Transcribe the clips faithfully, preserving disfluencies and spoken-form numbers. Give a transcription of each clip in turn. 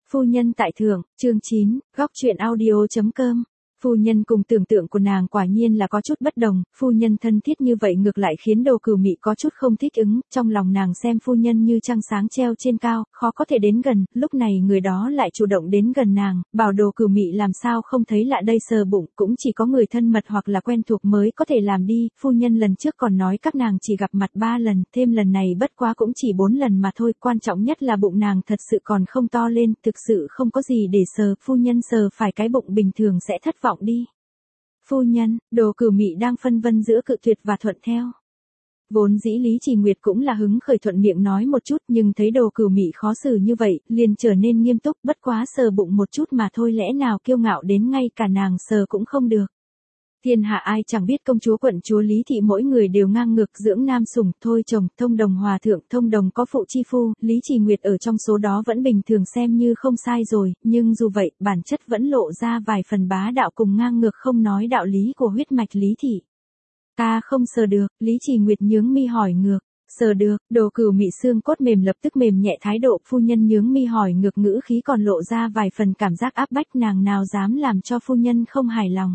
Phu nhân tại thượng, chương chín, góc truyện audio.com. Phu nhân cùng tưởng tượng của nàng quả nhiên là có chút bất đồng, phu nhân thân thiết như vậy ngược lại khiến Đồ Cửu Mị có chút không thích ứng, trong lòng nàng xem phu nhân như trăng sáng treo trên cao, khó có thể đến gần, lúc này người đó lại chủ động đến gần nàng, bảo Đồ Cửu Mị làm sao không thấy lạ đây, sờ bụng, cũng chỉ có người thân mật hoặc là quen thuộc mới có thể làm đi, phu nhân lần trước còn nói các nàng chỉ gặp mặt ba lần, thêm lần này bất quá cũng chỉ bốn lần mà thôi, quan trọng nhất là bụng nàng thật sự còn không to lên, thực sự không có gì để sờ, phu nhân sờ phải cái bụng bình thường sẽ thất vọng đi. Phu nhân, Đồ Cửu Mị đang phân vân giữa cự tuyệt và thuận theo. Vốn dĩ Lý Trì Nguyệt cũng là hứng khởi thuận miệng nói một chút, nhưng thấy Đồ Cửu Mị khó xử như vậy, liền trở nên nghiêm túc, bất quá sờ bụng một chút mà thôi, lẽ nào kiêu ngạo đến ngay cả nàng sờ cũng không được. Thiên hạ ai chẳng biết công chúa quận chúa Lý Thị mỗi người đều ngang ngược dưỡng nam sủng, thôi chồng, thông đồng hòa thượng, thông đồng có phụ chi phu, Lý Trì Nguyệt ở trong số đó vẫn bình thường xem như không sai rồi, nhưng dù vậy, bản chất vẫn lộ ra vài phần bá đạo cùng ngang ngược không nói đạo lý của huyết mạch Lý Thị. Ta không sờ được, Lý Trì Nguyệt nhướng mi hỏi ngược. Sờ được, Đồ Cửu Mị xương cốt mềm lập tức mềm nhẹ thái độ, phu nhân nhướng mi hỏi ngược, ngữ khí còn lộ ra vài phần cảm giác áp bách, nàng nào dám làm cho phu nhân không hài lòng.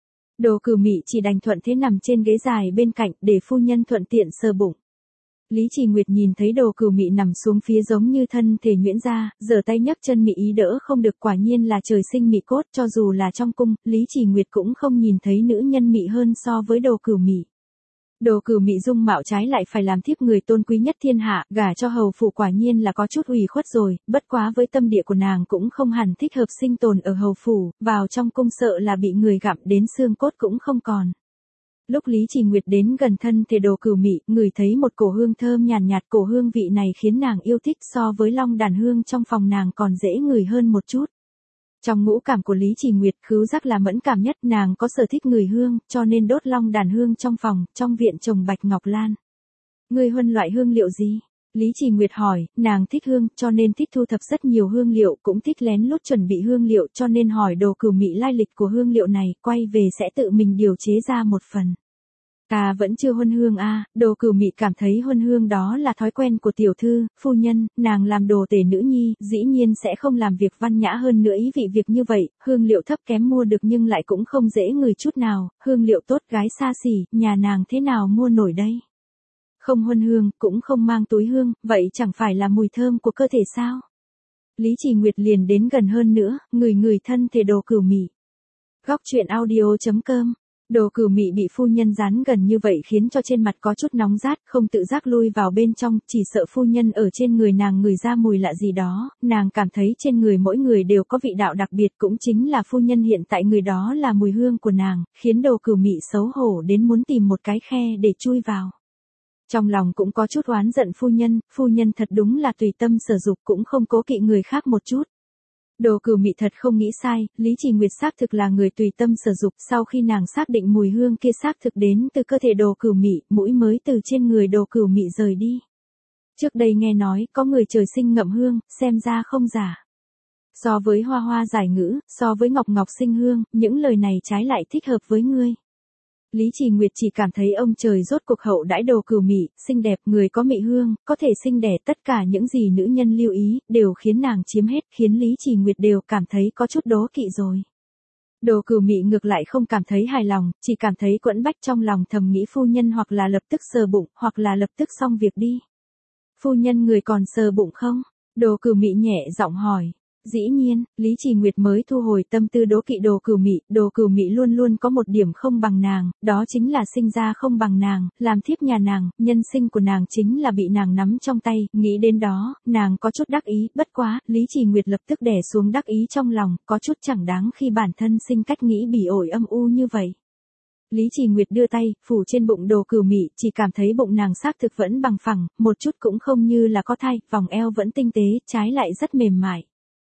Đồ Cửu Mị chỉ đành thuận thế nằm trên ghế dài bên cạnh để phu nhân thuận tiện sờ bụng. Lý Trì Nguyệt nhìn thấy Đồ Cửu Mị nằm xuống phía giống như thân thể nhuyễn ra, giở tay nhấc chân mị ý đỡ không được, quả nhiên là trời sinh mị cốt, cho dù là trong cung, Lý Trì Nguyệt cũng không nhìn thấy nữ nhân mị hơn so với Đồ Cửu Mị. Đồ Cửu Mị dung mạo trái lại phải làm thiếp người tôn quý nhất thiên hạ, gả cho hầu phủ quả nhiên là có chút ủy khuất rồi, bất quá với tâm địa của nàng cũng không hẳn thích hợp sinh tồn ở hầu phủ, vào trong cung sợ là bị người gặm đến xương cốt cũng không còn. Lúc Lý Trì Nguyệt đến gần thân thể Đồ Cửu Mị, ngửi thấy một cổ hương thơm nhàn nhạt, nhạt, cổ hương vị này khiến nàng yêu thích, so với long đàn hương trong phòng nàng còn dễ ngửi hơn một chút. Trong ngũ cảm của Lý Trì Nguyệt, khứu giác là mẫn cảm nhất, nàng có sở thích người hương, cho nên đốt long đàn hương trong phòng, trong viện trồng bạch ngọc lan. Ngươi huân loại hương liệu gì? Lý Trì Nguyệt hỏi, nàng thích hương, cho nên thích thu thập rất nhiều hương liệu, cũng thích lén lút chuẩn bị hương liệu, cho nên hỏi Đồ Cửu Mị lai lịch của hương liệu này, quay về sẽ tự mình điều chế ra một phần. Ta vẫn chưa huân hương a, à, Đồ Cửu Mị cảm thấy huân hương đó là thói quen của tiểu thư, phu nhân, nàng làm đồ tể nữ nhi, dĩ nhiên sẽ không làm việc văn nhã hơn nữa, ý vị việc như vậy, hương liệu thấp kém mua được nhưng lại cũng không dễ ngửi chút nào, hương liệu tốt gái xa xỉ, nhà nàng thế nào mua nổi đây? Không huân hương, cũng không mang túi hương, vậy chẳng phải là mùi thơm của cơ thể sao? Lý Trì Nguyệt liền đến gần hơn nữa, ngửi ngửi thân thể Đồ Cửu Mị. Góc truyện audio.com. Đồ Cửu Mị bị phu nhân dán gần như vậy khiến cho trên mặt có chút nóng rát, không tự giác lui vào bên trong, chỉ sợ phu nhân ở trên người nàng ngửi ra mùi lạ gì đó, nàng cảm thấy trên người mỗi người đều có vị đạo đặc biệt, cũng chính là phu nhân hiện tại người đó là mùi hương của nàng, khiến Đồ Cửu Mị xấu hổ đến muốn tìm một cái khe để chui vào. Trong lòng cũng có chút oán giận phu nhân, phu nhân thật đúng là tùy tâm sở dục, cũng không cố kỵ người khác một chút. Đồ Cửu Mị thật không nghĩ sai, Lý Trì Nguyệt xác thực là người tùy tâm sở dục, sau khi nàng xác định mùi hương kia xác thực đến từ cơ thể Đồ Cửu Mị, mũi mới từ trên người Đồ Cửu Mị rời đi. Trước đây nghe nói, có người trời sinh ngậm hương, xem ra không giả. So với hoa hoa giải ngữ, so với ngọc ngọc sinh hương, những lời này trái lại thích hợp với ngươi. Lý Trì Nguyệt chỉ cảm thấy ông trời rốt cuộc hậu đãi Đồ Cửu Mị, xinh đẹp, người có mị hương, có thể sinh đẻ, tất cả những gì nữ nhân lưu ý, đều khiến nàng chiếm hết, khiến Lý Trì Nguyệt đều cảm thấy có chút đố kỵ rồi. Đồ Cửu Mị ngược lại không cảm thấy hài lòng, chỉ cảm thấy quẫn bách trong lòng, thầm nghĩ phu nhân hoặc là lập tức sờ bụng, hoặc là lập tức xong việc đi. Phu nhân người còn sờ bụng không? Đồ Cửu Mị nhẹ giọng hỏi. Dĩ nhiên, Lý Trì Nguyệt mới thu hồi tâm tư đố kỵ Đồ Cửu Mị, Đồ Cửu Mị luôn luôn có một điểm không bằng nàng, đó chính là sinh ra không bằng nàng, làm thiếp nhà nàng, nhân sinh của nàng chính là bị nàng nắm trong tay, nghĩ đến đó, nàng có chút đắc ý, bất quá, Lý Trì Nguyệt lập tức đè xuống đắc ý trong lòng, có chút chẳng đáng khi bản thân sinh cách nghĩ bỉ ổi âm u như vậy. Lý Trì Nguyệt đưa tay, phủ trên bụng Đồ Cửu Mị, chỉ cảm thấy bụng nàng xác thực vẫn bằng phẳng, một chút cũng không như là có thai, vòng eo vẫn tinh tế, trái lại rất mềm mại.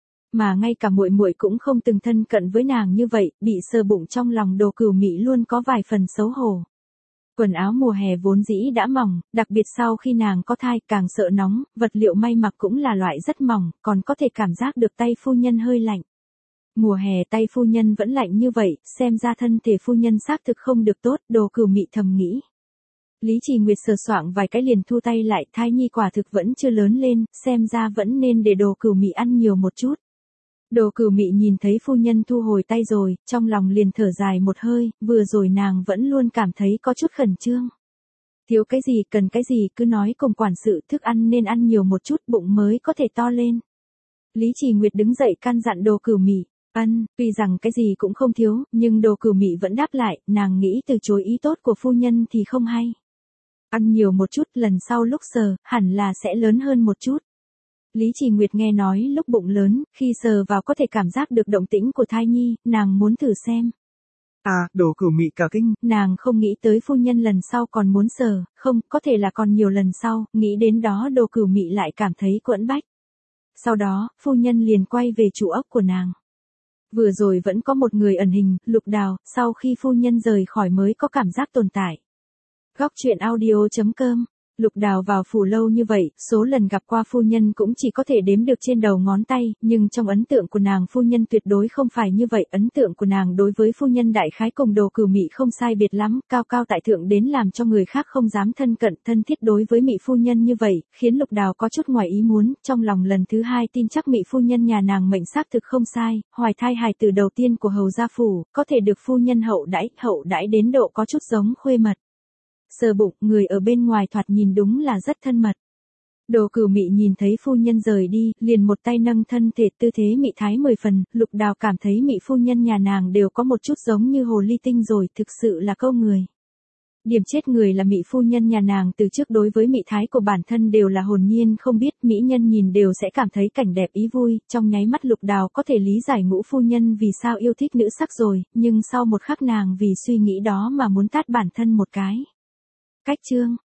Mà ngay cả muội muội cũng không từng thân cận với nàng như vậy, bị sờ bụng trong lòng Đồ Cửu Mị luôn có vài phần xấu hổ. Quần áo mùa hè vốn dĩ đã mỏng, đặc biệt sau khi nàng có thai càng sợ nóng, vật liệu may mặc cũng là loại rất mỏng, còn có thể cảm giác được tay phu nhân hơi lạnh. Mùa hè tay phu nhân vẫn lạnh như vậy, xem ra thân thể phu nhân xác thực không được tốt, Đồ Cửu Mị thầm nghĩ. Lý Trì Nguyệt sờ soạng vài cái liền thu tay lại, thai nhi quả thực vẫn chưa lớn lên, xem ra vẫn nên để Đồ Cửu Mị ăn nhiều một chút. Đồ Cửu Mị nhìn thấy phu nhân thu hồi tay rồi, trong lòng liền thở dài một hơi, vừa rồi nàng vẫn luôn cảm thấy có chút khẩn trương. Thiếu cái gì cần cái gì cứ nói cùng quản sự, thức ăn nên ăn nhiều một chút bụng mới có thể to lên. Lý Trì Nguyệt đứng dậy căn dặn Đồ Cửu Mị. Ân, tuy rằng cái gì cũng không thiếu, nhưng Đồ Cửu Mị vẫn đáp lại, nàng nghĩ từ chối ý tốt của phu nhân thì không hay. Ăn nhiều một chút, lần sau lúc sờ, hẳn là sẽ lớn hơn một chút. Lý Trì Nguyệt nghe nói lúc bụng lớn, khi sờ vào có thể cảm giác được động tĩnh của thai nhi, nàng muốn thử xem. À, Đồ Cửu Mị cả kinh. Nàng không nghĩ tới phu nhân lần sau còn muốn sờ, không, có thể là còn nhiều lần sau, nghĩ đến đó Đồ Cửu Mị lại cảm thấy quẫn bách. Sau đó, phu nhân liền quay về chủ ốc của nàng. Vừa rồi vẫn có một người ẩn hình, Lục Đào, sau khi phu nhân rời khỏi mới có cảm giác tồn tại. Góc truyện audio chấm com. Lục Đào vào phủ lâu như vậy, số lần gặp qua phu nhân cũng chỉ có thể đếm được trên đầu ngón tay, nhưng trong ấn tượng của nàng phu nhân tuyệt đối không phải như vậy, ấn tượng của nàng đối với phu nhân đại khái cùng Đồ Cửu Mị không sai biệt lắm, cao cao tại thượng đến làm cho người khác không dám thân cận, thân thiết đối với Mị phu nhân như vậy, khiến Lục Đào có chút ngoài ý muốn, trong lòng lần thứ hai tin chắc Mị phu nhân nhà nàng mệnh xác thực không sai, hoài thai hài tử đầu tiên của hầu gia phủ, có thể được phu nhân hậu đãi, hậu đãi đến độ có chút giống khuê mật. Sờ bụng, người ở bên ngoài thoạt nhìn đúng là rất thân mật. Đồ Cửu Mị nhìn thấy phu nhân rời đi, liền một tay nâng thân thể, tư thế mị thái mười phần, Lục Đào cảm thấy Mị phu nhân nhà nàng đều có một chút giống như hồ ly tinh rồi, thực sự là câu người. Điểm chết người là Mị phu nhân nhà nàng từ trước đối với mị thái của bản thân đều là hồn nhiên không biết, mỹ nhân nhìn đều sẽ cảm thấy cảnh đẹp ý vui, trong nháy mắt Lục Đào có thể lý giải Ngũ phu nhân vì sao yêu thích nữ sắc rồi, nhưng sau một khắc nàng vì suy nghĩ đó mà muốn tát bản thân một cái. Cách chương